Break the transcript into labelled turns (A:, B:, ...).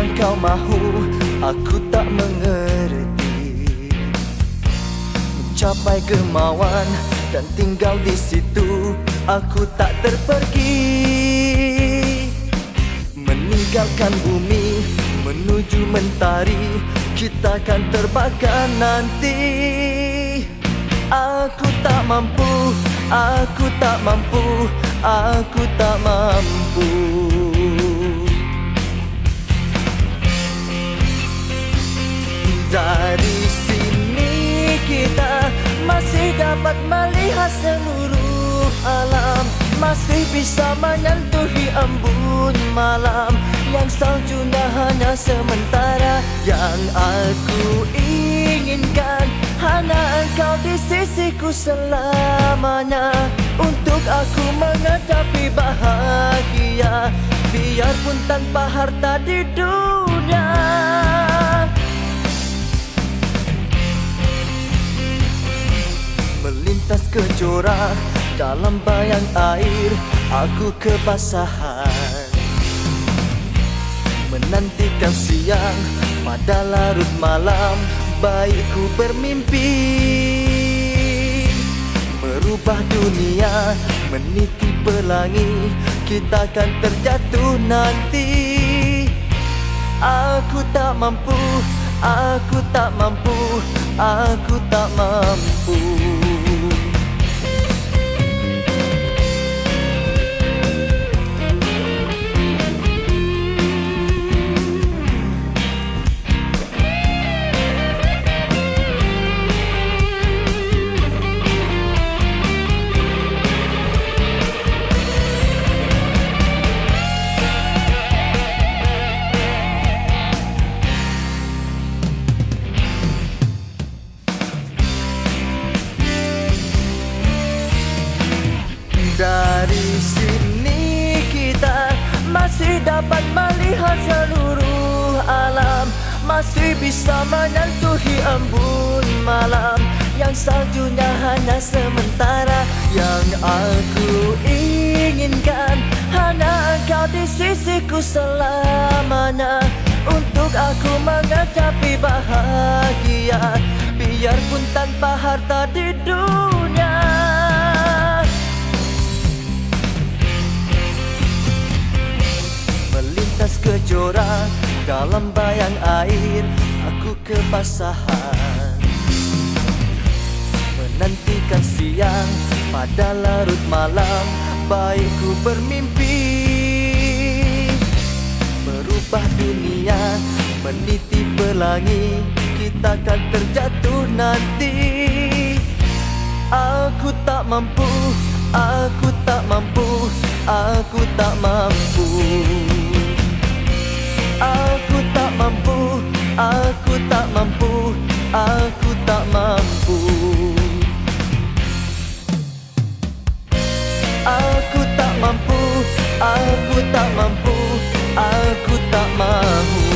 A: yang kau mahu, aku tak mengerti. Mencapai kemauan dan tinggal di situ, aku tak terpergi. Meninggalkan bumi, menuju mentari, kita kan terbakar nanti. Aku tak mampu, aku tak mampu, aku tak mampu. Dari sini kita masih dapat melihat seluruh alam, masih bisa menyentuhi embun malam yang saljunya hanya sementara. Yang aku inginkan hanya engkau di sisiku selamanya, untuk aku menghadapi bahagia, biarpun tanpa harta di dunia. Melintas kejora dalam bayang air, aku kebasahan. Menantikan siang pada larut malam, baikku bermimpi. Merubah dunia, meniti pelangi, kita akan terjatuh nanti. Aku tak mampu, aku tak mampu, aku tak mampu. Dari sini kita masih dapat melihat seluruh alam, masih bisa menyentuhi embun malam yang saljunya hanya sementara. Yang aku inginkan hanya engkau di sisiku selamanya, untuk aku menghadapi bahagia, biarpun tanpa harta di dunia. Melintas kejora dalam bayang air, aku kebasahan. Menantikan siang pada larut malam, baikku bermimpi. Merubah dunia, meniti pelangi, kita akan terjatuh nanti. Aku tak mampu, aku tak mampu, aku tak mampu. Aku tak mampu, aku tak mampu, aku tak mampu. Aku tak mampu, aku tak mampu, aku tak mahu.